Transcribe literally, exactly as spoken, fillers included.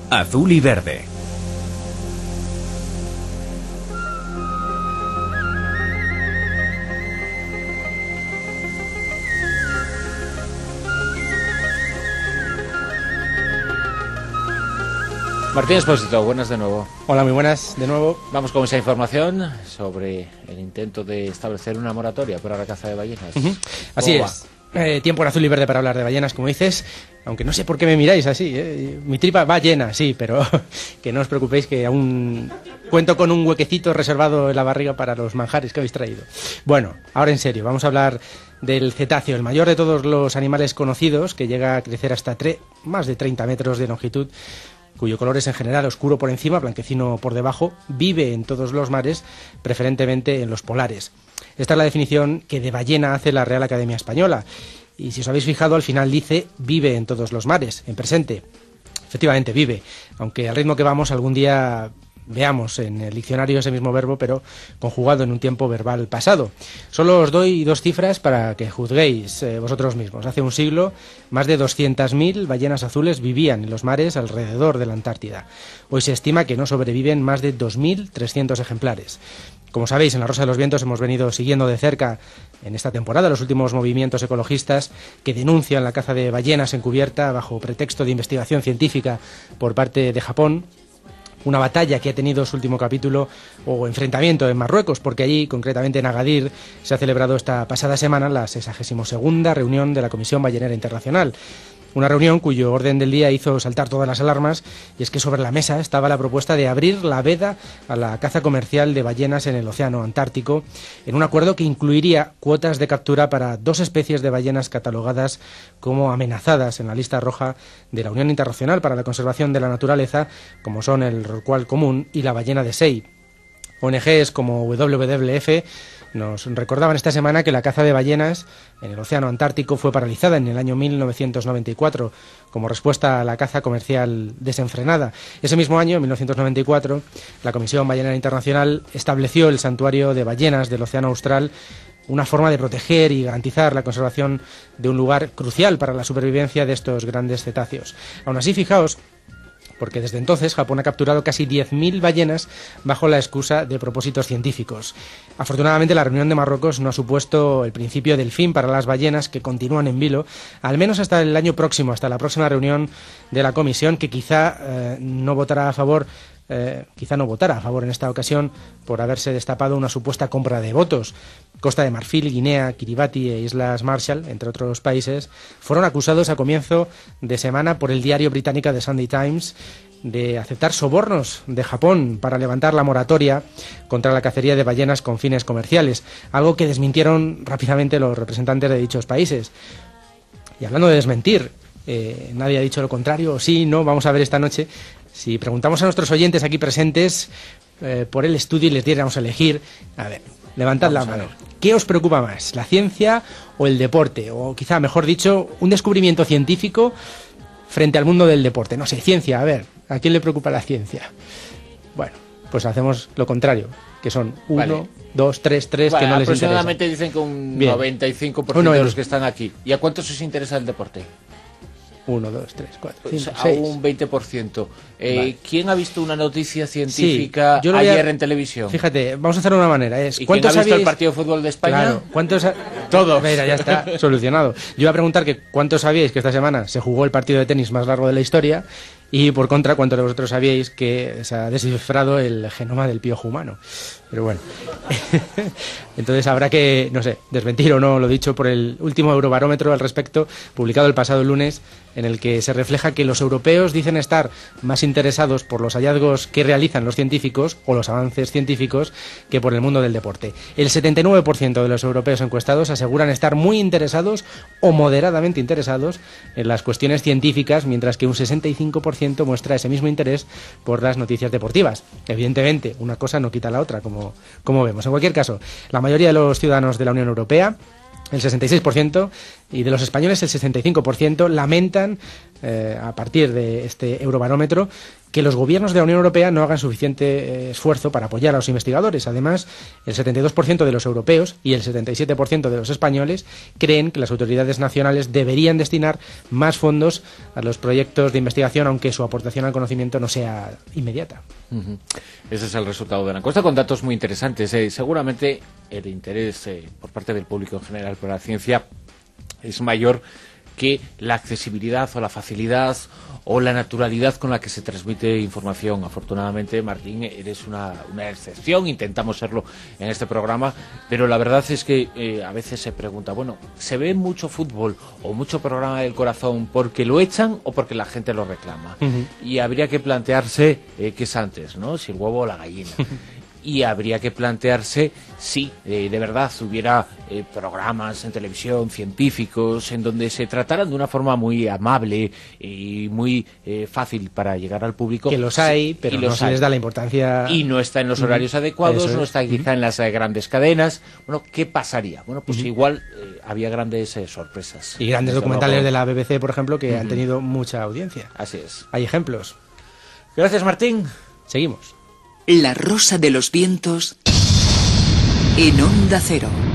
azul y verde. Martín Expósito, buenas de nuevo. Hola, muy buenas de nuevo. Vamos con esa información sobre el intento de establecer una moratoria para la caza de ballenas. Uh-huh. Así es. Eh, tiempo en azul y verde para hablar de ballenas, como dices, aunque no sé por qué me miráis así. ¿eh? Mi tripa va llena, sí, pero que no os preocupéis que aún cuento con un huequecito reservado en la barriga para los manjares que habéis traído. Bueno, ahora en serio, vamos a hablar del cetáceo, el mayor de todos los animales conocidos, que llega a crecer hasta tre- más de treinta metros de longitud, cuyo color es en general oscuro por encima, blanquecino por debajo, vive en todos los mares, preferentemente en los polares. Esta es la definición que de ballena hace la Real Academia Española. Y si os habéis fijado, al final dice vive en todos los mares, en presente. Efectivamente, vive, aunque al ritmo que vamos algún día veamos en el diccionario ese mismo verbo, pero conjugado en un tiempo verbal pasado. Solo os doy dos cifras para que juzguéis eh, vosotros mismos. Hace un siglo, más de doscientas mil ballenas azules vivían en los mares alrededor de la Antártida. Hoy se estima que no sobreviven más de dos mil trescientos ejemplares. Como sabéis, en La Rosa de los Vientos hemos venido siguiendo de cerca en esta temporada los últimos movimientos ecologistas que denuncian la caza de ballenas encubierta bajo pretexto de investigación científica por parte de Japón. Una batalla que ha tenido su último capítulo o enfrentamiento en Marruecos, porque allí, concretamente en Agadir, se ha celebrado esta pasada semana la sexagésima segunda reunión de la Comisión Ballenera Internacional. Una reunión cuyo orden del día hizo saltar todas las alarmas, y es que sobre la mesa estaba la propuesta de abrir la veda a la caza comercial de ballenas en el Océano Antártico, en un acuerdo que incluiría cuotas de captura para dos especies de ballenas catalogadas como amenazadas en la lista roja de la Unión Internacional para la Conservación de la Naturaleza, como son el rorcual común y la ballena de Sei. O N Ges como W W F nos recordaban esta semana que la caza de ballenas en el Océano Antártico fue paralizada en el año mil novecientos noventa y cuatro como respuesta a la caza comercial desenfrenada. Ese mismo año, en mil novecientos noventa y cuatro, la Comisión Ballenera Internacional estableció el santuario de ballenas del Océano Austral, una forma de proteger y garantizar la conservación de un lugar crucial para la supervivencia de estos grandes cetáceos. Aún así, fijaos, porque desde entonces Japón ha capturado casi diez mil ballenas bajo la excusa de propósitos científicos. Afortunadamente, la reunión de Marruecos no ha supuesto el principio del fin para las ballenas, que continúan en vilo, al menos hasta el año próximo, hasta la próxima reunión de la Comisión, que quizá eh, no votará a favor Eh, quizá no votara a favor en esta ocasión por haberse destapado una supuesta compra de votos. Costa de Marfil, Guinea, Kiribati e Islas Marshall, entre otros países, fueron acusados a comienzo de semana por el diario británico The Sunday Times de aceptar sobornos de Japón para levantar la moratoria contra la cacería de ballenas con fines comerciales, algo que desmintieron rápidamente los representantes de dichos países. Y hablando de desmentir, eh, nadie ha dicho lo contrario, sí, no, vamos a ver esta noche. Si preguntamos a nuestros oyentes aquí presentes eh, por el estudio y les diéramos a elegir, a ver, levantad la mano. ¿Qué os preocupa más, la ciencia o el deporte? O quizá, mejor dicho, un descubrimiento científico frente al mundo del deporte. No sé, ciencia, a ver, ¿a quién le preocupa la ciencia? Bueno, pues hacemos lo contrario, que son uno, vale. dos, tres, tres, vale, que no les interesa. Aproximadamente dicen que un Bien. noventa y cinco por ciento de los que están aquí. ¿Y a cuántos os interesa el deporte? uno, dos, tres, cuatro, cinco, pues a seis. un veinte por ciento. Eh, Vale. ¿Quién ha visto una noticia científica sí, yo lo voy a... ayer en televisión? Fíjate, vamos a hacerlo de una manera. Es, ¿Y ¿cuántos quién ha visto sabéis... el partido de fútbol de España? Claro, ¿cuántos ha... Todos. Mira, ya está solucionado. Yo iba a preguntar que cuántos sabíais que esta semana se jugó el partido de tenis más largo de la historia, y por contra, cuántos de vosotros sabíais que se ha descifrado el genoma del piojo humano. Pero bueno, entonces habrá que, no sé, desmentir o no lo dicho por el último Eurobarómetro al respecto, publicado el pasado lunes, en el que se refleja que los europeos dicen estar más interesados por los hallazgos que realizan los científicos o los avances científicos que por el mundo del deporte. El setenta y nueve por ciento de los europeos encuestados aseguran estar muy interesados o moderadamente interesados en las cuestiones científicas, mientras que un sesenta y cinco por ciento muestra ese mismo interés por las noticias deportivas. Evidentemente, una cosa no quita la otra, como como vemos. En cualquier caso, la mayoría de los ciudadanos de la Unión Europea, el sesenta y seis por ciento, y de los españoles el sesenta y cinco por ciento, lamentan eh, a partir de este Eurobarómetro, que los gobiernos de la Unión Europea no hagan suficiente eh, esfuerzo para apoyar a los investigadores. Además, el setenta y dos por ciento de los europeos y el setenta y siete por ciento de los españoles creen que las autoridades nacionales deberían destinar más fondos a los proyectos de investigación, aunque su aportación al conocimiento no sea inmediata. Uh-huh. Ese es el resultado de la encuesta, con datos muy interesantes. Eh, seguramente el interés eh, por parte del público en general por la ciencia es mayor que la accesibilidad o la facilidad o la naturalidad con la que se transmite información. Afortunadamente, Martín, eres una, una excepción, intentamos serlo en este programa, pero la verdad es que eh, a veces se pregunta, bueno, ¿se ve mucho fútbol o mucho programa del corazón porque lo echan o porque la gente lo reclama? Uh-huh. Y habría que plantearse eh, qué es antes, ¿no? Si el huevo o la gallina. Y habría que plantearse si eh, de verdad hubiera eh, programas en televisión científicos en donde se trataran de una forma muy amable y muy eh, fácil para llegar al público. Que los hay, pero y no los se hay. les da la importancia. Y no está en los horarios uh-huh. adecuados, Eso no es. está quizá uh-huh. en las eh, grandes cadenas. Bueno, ¿qué pasaría? Bueno, pues uh-huh. igual eh, había grandes eh, sorpresas. Y grandes Desde documentales luego. de la B B C, por ejemplo, que uh-huh. han tenido mucha audiencia. Así es. Hay ejemplos. Gracias, Martín. Seguimos. La Rosa de los Vientos en Onda Cero.